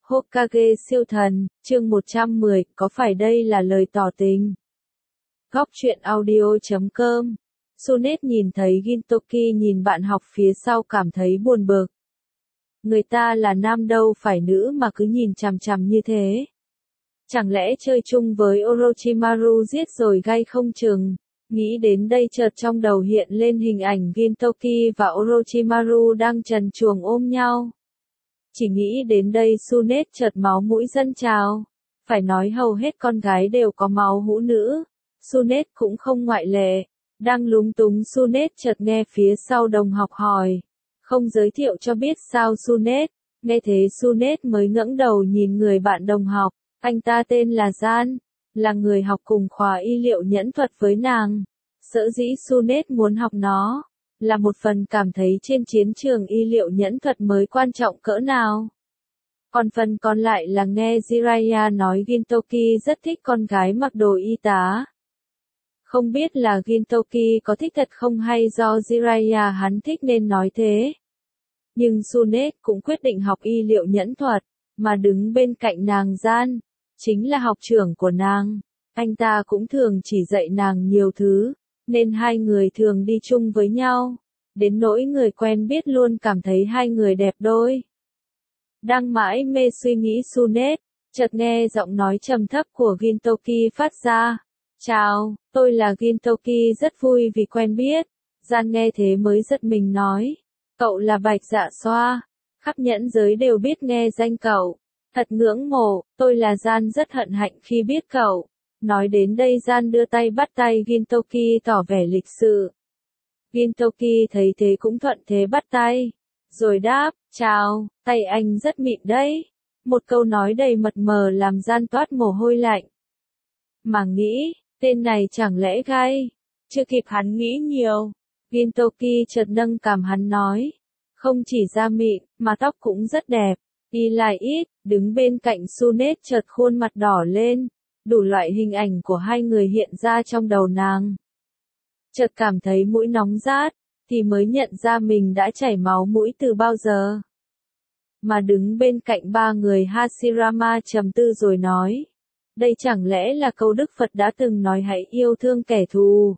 Hokage siêu thần, chương 110, có phải đây là lời tỏ tình? Góc truyện audio.com. Sunet nhìn thấy Gintoki nhìn bạn học phía sau cảm thấy buồn bực. Người ta là nam đâu phải nữ mà cứ nhìn chằm chằm như thế. Chẳng lẽ chơi chung với Orochimaru giết rồi gay không chừng? Nghĩ đến đây chợt trong đầu hiện lên hình ảnh Gintoki và Orochimaru đang trần truồng ôm nhau. Chỉ nghĩ đến đây Sunet chợt máu mũi dâng trào. Phải nói hầu hết con gái đều có máu hũ nữ. Sunet cũng không ngoại lệ. Đang lúng túng Sunet chợt nghe phía sau đồng học hỏi. Không giới thiệu cho biết sao Sunet. Nghe thế Sunet mới ngẩng đầu nhìn người bạn đồng học. Anh ta tên là Gian. Là người học cùng khóa y liệu nhẫn thuật với nàng. Sở dĩ Sunet muốn học nó. Là một phần cảm thấy trên chiến trường y liệu nhẫn thuật mới quan trọng cỡ nào. Còn phần còn lại là nghe Jiraiya nói Gintoki rất thích con gái mặc đồ y tá. Không biết là Gintoki có thích thật không hay do Jiraiya hắn thích nên nói thế. Nhưng Sunet cũng quyết định học y liệu nhẫn thuật, mà đứng bên cạnh nàng Gian, chính là học trưởng của nàng. Anh ta cũng thường chỉ dạy nàng nhiều thứ, nên hai người thường đi chung với nhau. Đến nỗi người quen biết luôn cảm thấy hai người đẹp đôi. Đang mãi mê suy nghĩ Sunet, chợt nghe giọng nói trầm thấp của Gintoki phát ra. Chào, tôi là Gintoki rất vui vì quen biết. Gian nghe thế mới giật mình nói. Cậu là Bạch Dạ Xoa. Khắp nhẫn giới đều biết nghe danh cậu. Thật ngưỡng mộ, tôi là Gian rất hân hạnh khi biết cậu. Nói đến đây Gian đưa tay bắt tay Gintoki tỏ vẻ lịch sự. Gintoki thấy thế cũng thuận thế bắt tay. Rồi đáp, chào, tay anh rất mịn đấy. Một câu nói đầy mập mờ làm Gian toát mồ hôi lạnh. Mà nghĩ, tên này chẳng lẽ gay? Chưa kịp hắn nghĩ nhiều. Gintoki chợt nâng cằm hắn nói. Không chỉ da mịn, mà tóc cũng rất đẹp. Y lại ít, đứng bên cạnh Sunet chợt khuôn mặt đỏ lên. Đủ loại hình ảnh của hai người hiện ra trong đầu nàng. Chợt cảm thấy mũi nóng rát, thì mới nhận ra mình đã chảy máu mũi từ bao giờ. Mà đứng bên cạnh ba người Hashirama trầm tư rồi nói. Đây chẳng lẽ là câu Đức Phật đã từng nói hãy yêu thương kẻ thù.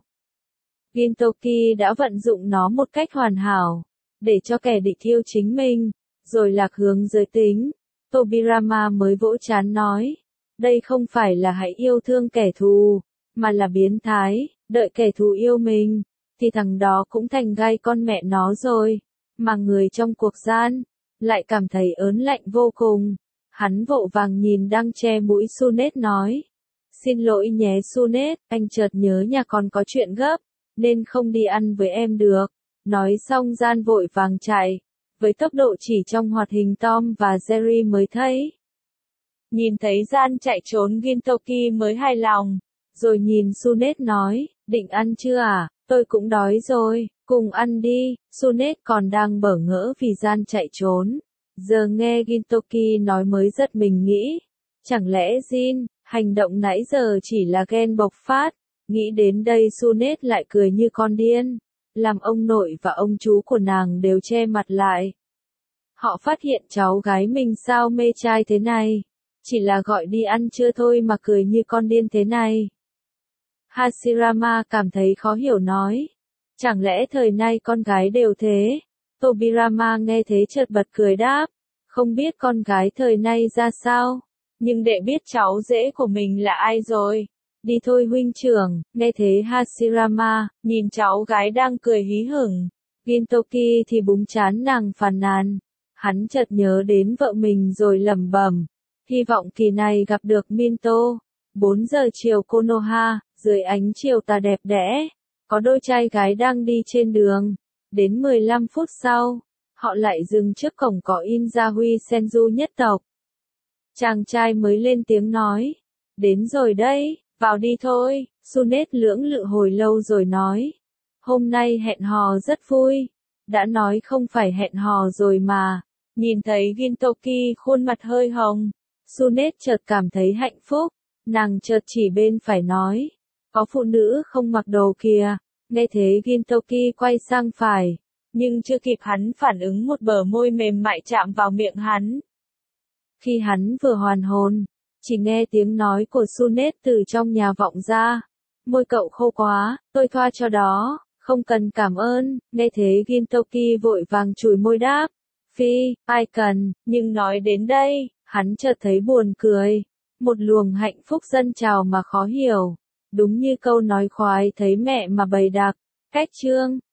Gintoki đã vận dụng nó một cách hoàn hảo, để cho kẻ địch yêu chính mình, rồi lạc hướng giới tính. Tobirama mới vỗ trán nói. Đây không phải là hãy yêu thương kẻ thù, mà là biến thái, đợi kẻ thù yêu mình, thì thằng đó cũng thành gai con mẹ nó rồi. Mà người trong cuộc gian, lại cảm thấy ớn lạnh vô cùng. Hắn vội vàng nhìn đang che mũi Sunet nói. Xin lỗi nhé Sunet, anh chợt nhớ nhà còn có chuyện gấp, nên không đi ăn với em được. Nói xong Gian vội vàng chạy, với tốc độ chỉ trong hoạt hình Tom và Jerry mới thấy. Nhìn thấy Gian chạy trốn Gintoki mới hài lòng, rồi nhìn Sunet nói, định ăn chưa à, tôi cũng đói rồi, cùng ăn đi. Sunet còn đang bỡ ngỡ vì Gian chạy trốn. Giờ nghe Gintoki nói mới giật mình nghĩ, chẳng lẽ Jin, hành động nãy giờ chỉ là ghen bộc phát. Nghĩ đến đây Sunet lại cười như con điên, làm ông nội và ông chú của nàng đều che mặt lại. Họ phát hiện cháu gái mình sao mê trai thế này, chỉ là gọi đi ăn trưa thôi mà cười như con điên thế này. Hashirama cảm thấy khó hiểu nói, chẳng lẽ thời nay con gái đều thế? Tobirama nghe thế chợt bật cười đáp, không biết con gái thời nay ra sao, nhưng đệ biết cháu rể của mình là ai rồi. Đi thôi huynh trưởng. Nghe thế Hashirama, nhìn cháu gái đang cười hí hửng. Gintoki thì búng trán nàng phàn nàn. Hắn chợt nhớ đến vợ mình rồi lẩm bẩm. Hy vọng kỳ này gặp được Minto. 4 giờ chiều Konoha, dưới ánh chiều tà đẹp đẽ. Có đôi trai gái đang đi trên đường. Đến 15 phút sau, họ lại dừng trước cổng có in Yahui Senju nhất tộc. Chàng trai mới lên tiếng nói. Đến rồi đấy. Vào đi thôi. Sunet lưỡng lự hồi lâu rồi nói. Hôm nay hẹn hò rất vui. Đã nói không phải hẹn hò rồi mà. Nhìn thấy Gintoki khuôn mặt hơi hồng. Sunet chợt cảm thấy hạnh phúc. Nàng chợt chỉ bên phải nói. Có phụ nữ không mặc đồ kìa. Nghe thế Gintoki quay sang phải. Nhưng chưa kịp hắn phản ứng một bờ môi mềm mại chạm vào miệng hắn. Khi hắn vừa hoàn hồn, chỉ nghe tiếng nói của Sunet từ trong nhà vọng ra. Môi cậu khô quá, tôi thoa cho đó, không cần cảm ơn. Nghe thế Gintoki vội vàng chùi môi đáp. Phi, ai cần, nhưng nói đến đây, hắn chợt thấy buồn cười. Một luồng hạnh phúc dâng trào mà khó hiểu. Đúng như câu nói khoái thấy mẹ mà bầy đặc. Cách chương